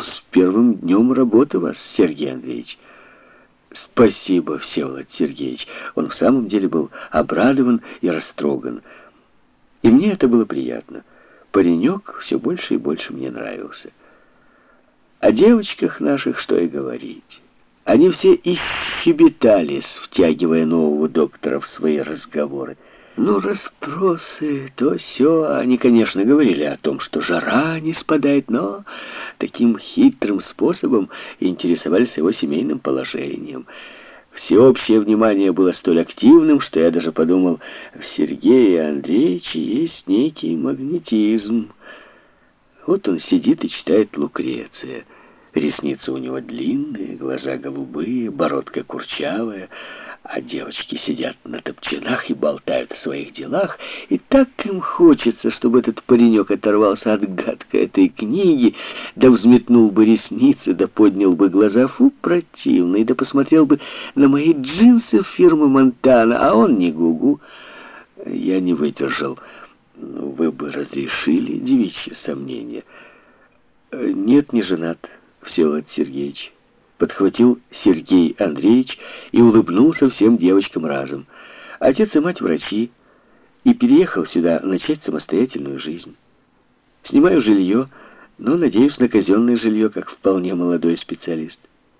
С первым днем работы вас, Сергей Андреевич. Спасибо, Всеволод Сергеевич. Он в самом деле был обрадован и растроган. И мне это было приятно. Паренек все больше и больше мне нравился. О девочках наших что и говорить. Они все и щебетались, втягивая нового доктора в свои разговоры. Ну, расспросы, то сё. Они, конечно, говорили о том, что жара не спадает, но таким хитрым способом интересовались его семейным положением. Всеобщее внимание было столь активным, что я даже подумал, в Сергее Андреевиче есть некий магнетизм. Вот он сидит и читает «Лукреция». Ресницы у него длинные, глаза голубые, бородка курчавая, а девочки сидят на топчинах и болтают о своих делах, и так им хочется, чтобы этот паренек оторвался от гадкой этой книги, да взметнул бы ресницы, да поднял бы глаза, фу, противный, да посмотрел бы на мои джинсы фирмы Монтана, а он не гугу. Я не выдержал. Вы бы разрешили девичьи сомнения? Нет, не женат, Всеволод Сергеевич. Подхватил Сергей Андреевич и улыбнулся всем девочкам разом. Отец и мать врачи, и переехал сюда начать самостоятельную жизнь. Снимаю жилье, но надеюсь на казенное жилье, как вполне молодой специалист.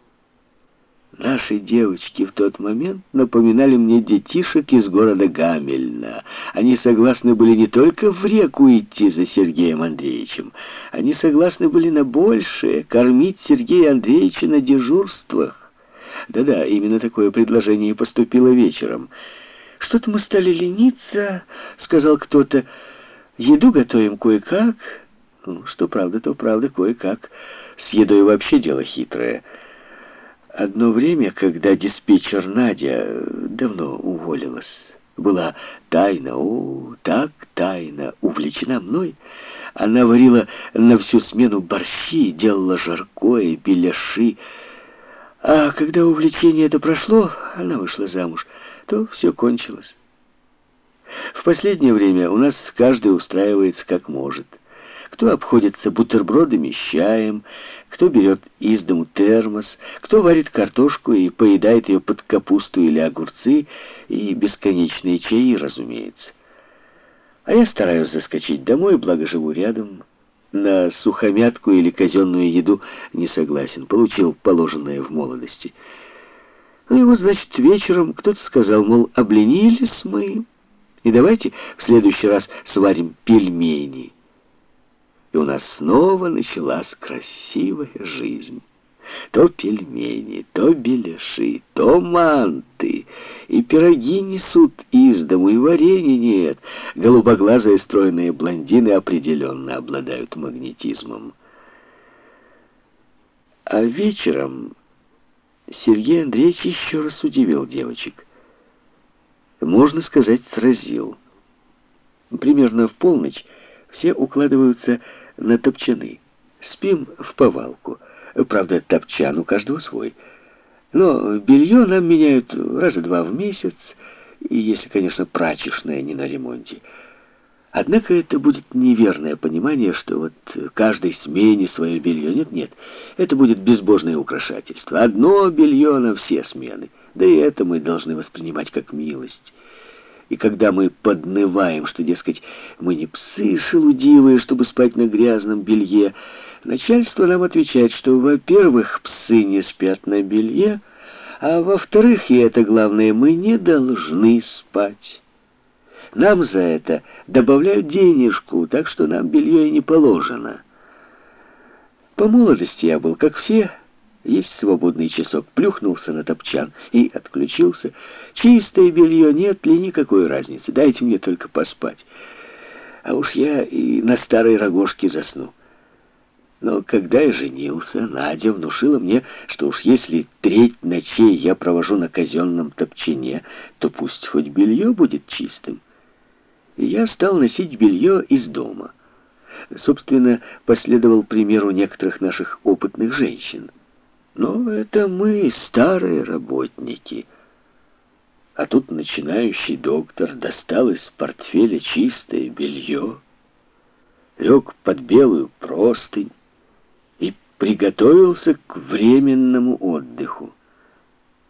Наши девочки в тот момент напоминали мне детишек из города Гамельна. Они согласны были не только в реку идти за Сергеем Андреевичем, они согласны были на большее, кормить Сергея Андреевича на дежурствах. Да-да, именно такое предложение и поступило вечером. «Что-то мы стали лениться», — сказал кто-то. «Еду готовим кое-как». Ну, что правда, то правда, кое-как. С едой вообще дело хитрое. Одно время, когда диспетчер Надя давно уволилась, была тайно, так тайно увлечена мной, она варила на всю смену борщи, делала жаркое, беляши. А когда увлечение это прошло, она вышла замуж, то все кончилось. В последнее время у нас каждый устраивается как может. Кто обходится бутербродами с чаем, кто берет из дому термос, кто варит картошку и поедает ее под капусту или огурцы, и бесконечные чаи, разумеется. А я стараюсь заскочить домой, благо живу рядом. На сухомятку или казенную еду не согласен, получил положенное в молодости. Ну и вот, значит, вечером кто-то сказал, мол, обленились мы, и давайте в следующий раз сварим пельмени. И у нас снова началась красивая жизнь. То пельмени, то беляши, то манты. И пироги несут из дому, и варенья нет. Голубоглазые стройные блондины определенно обладают магнетизмом. А вечером Сергей Андреевич еще раз удивил девочек. Можно сказать, сразил. Примерно в полночь все укладываются на топчаны. Спим в повалку. Правда, топчан у каждого свой. Но белье нам меняют раза два в месяц, и если, конечно, прачечное не на ремонте. Однако это будет неверное понимание, что вот каждой смене свое белье. Нет, это будет безбожное украшательство. Одно белье на все смены. Да и это мы должны воспринимать как милость. И когда мы поднываем, что, дескать, мы не псы шелудивые, чтобы спать на грязном белье, начальство нам отвечает, что, во-первых, псы не спят на белье, а во-вторых, и это главное, мы не должны спать. Нам за это добавляют денежку, так что нам белье и не положено. По молодости я был, как все. Есть свободный часок, плюхнулся на топчан и отключился. Чистое белье, нет ли никакой разницы, дайте мне только поспать. А уж я и на старой рогожке засну. Но когда я женился, Надя внушила мне, что уж если треть ночей я провожу на казенном топчине, то пусть хоть белье будет чистым. И я стал носить белье из дома. Собственно, последовал примеру некоторых наших опытных женщин. Но это мы, старые работники. А тут начинающий доктор достал из портфеля чистое белье, лег под белую простынь и приготовился к временному отдыху.